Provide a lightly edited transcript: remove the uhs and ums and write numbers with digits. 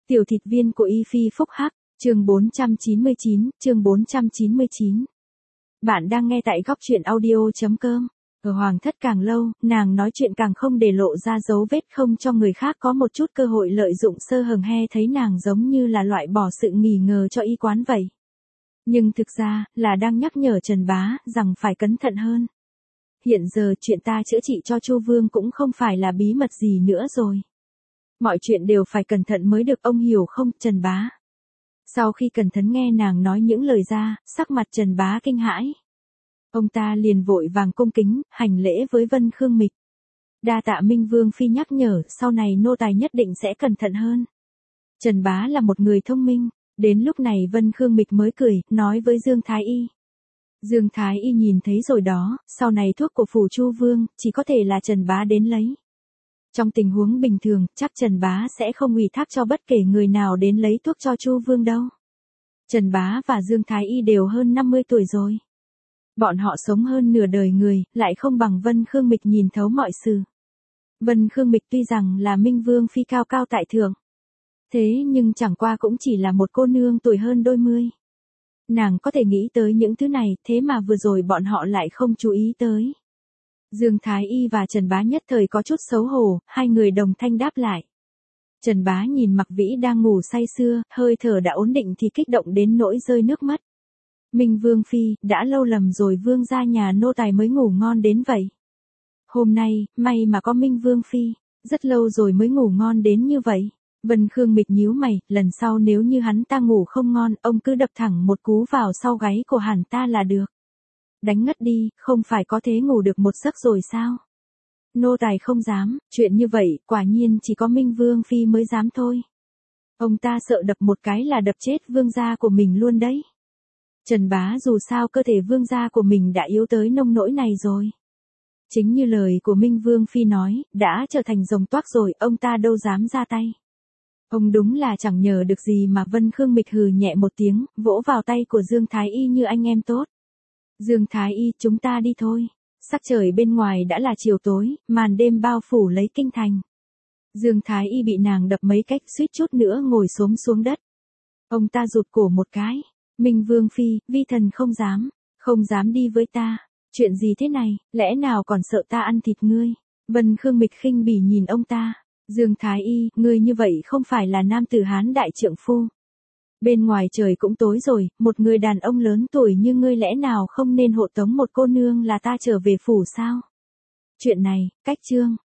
Tiểu thịt viên của Y Phi phúc hắc, chương 499, chương 499. Bạn đang nghe tại góc truyện audio.com. Ở hoàng thất càng lâu, nàng nói chuyện càng không để lộ ra dấu vết, không cho người khác có một chút cơ hội lợi dụng sơ hở. He thấy nàng giống như là loại bỏ sự nghi ngờ cho y quán vậy. Nhưng thực ra, là đang nhắc nhở Trần Bá, rằng phải cẩn thận hơn. Hiện giờ chuyện ta chữa trị cho Chu Vương cũng không phải là bí mật gì nữa rồi. Mọi chuyện đều phải cẩn thận mới được, ông hiểu không, Trần Bá? Sau khi cẩn thận nghe nàng nói những lời ra, sắc mặt Trần Bá kinh hãi. Ông ta liền vội vàng cung kính, hành lễ với Vân Khương Mịch. Đa tạ Minh Vương Phi nhắc nhở, sau này nô tài nhất định sẽ cẩn thận hơn. Trần Bá là một người thông minh. Đến lúc này Vân Khương Mịch mới cười, nói với Dương Thái Y. Dương Thái Y nhìn thấy rồi đó, sau này thuốc của phủ Chu Vương, chỉ có thể là Trần Bá đến lấy. Trong tình huống bình thường, chắc Trần Bá sẽ không ủy thác cho bất kể người nào đến lấy thuốc cho Chu Vương đâu. Trần Bá và Dương Thái Y đều hơn 50 tuổi rồi. Bọn họ sống hơn nửa đời người, lại không bằng Vân Khương Mịch nhìn thấu mọi sự. Vân Khương Mịch tuy rằng là Minh Vương Phi cao cao tại thượng. Thế nhưng chẳng qua cũng chỉ là một cô nương tuổi hơn đôi mươi. Nàng có thể nghĩ tới những thứ này, thế mà vừa rồi bọn họ lại không chú ý tới. Dương Thái Y và Trần Bá nhất thời có chút xấu hổ, hai người đồng thanh đáp lại. Trần Bá nhìn Mặc Vĩ đang ngủ say sưa, hơi thở đã ổn định thì kích động đến nỗi rơi nước mắt. Minh Vương Phi, đã lâu lầm rồi Vương gia nhà nô tài mới ngủ ngon đến vậy. Hôm nay, may mà có Minh Vương Phi, rất lâu rồi mới ngủ ngon đến như vậy. Vân Khương Mịch nhíu mày, lần sau nếu như hắn ta ngủ không ngon, ông cứ đập thẳng một cú vào sau gáy của hắn ta là được. Đánh ngất đi, không phải có thế ngủ được một giấc rồi sao? Nô tài không dám, chuyện như vậy, quả nhiên chỉ có Minh Vương Phi mới dám thôi. Ông ta sợ đập một cái là đập chết vương gia của mình luôn đấy. Trần Bá dù sao cơ thể vương gia của mình đã yếu tới nông nỗi này rồi. Chính như lời của Minh Vương Phi nói, đã trở thành rồng toác rồi, ông ta đâu dám ra tay. Ông đúng là chẳng nhờ được gì mà. Vân Khương Mịch hừ nhẹ một tiếng, vỗ vào tay của Dương Thái Y như anh em tốt. Dương Thái Y, chúng ta đi thôi. Sắc trời bên ngoài đã là chiều tối, màn đêm bao phủ lấy kinh thành. Dương Thái Y bị nàng đập mấy cách, suýt chút nữa ngồi xổm xuống đất. Ông ta rụt cổ một cái. Minh Vương Phi, vi thần không dám đi với ta. Chuyện gì thế này, lẽ nào còn sợ ta ăn thịt ngươi? Vân Khương Mịch khinh bỉ nhìn ông ta. Dương Thái Y, ngươi như vậy không phải là nam tử Hán đại trượng phu. Bên ngoài trời cũng tối rồi, một người đàn ông lớn tuổi như ngươi lẽ nào không nên hộ tống một cô nương là ta trở về phủ sao? Chuyện này, cách chương.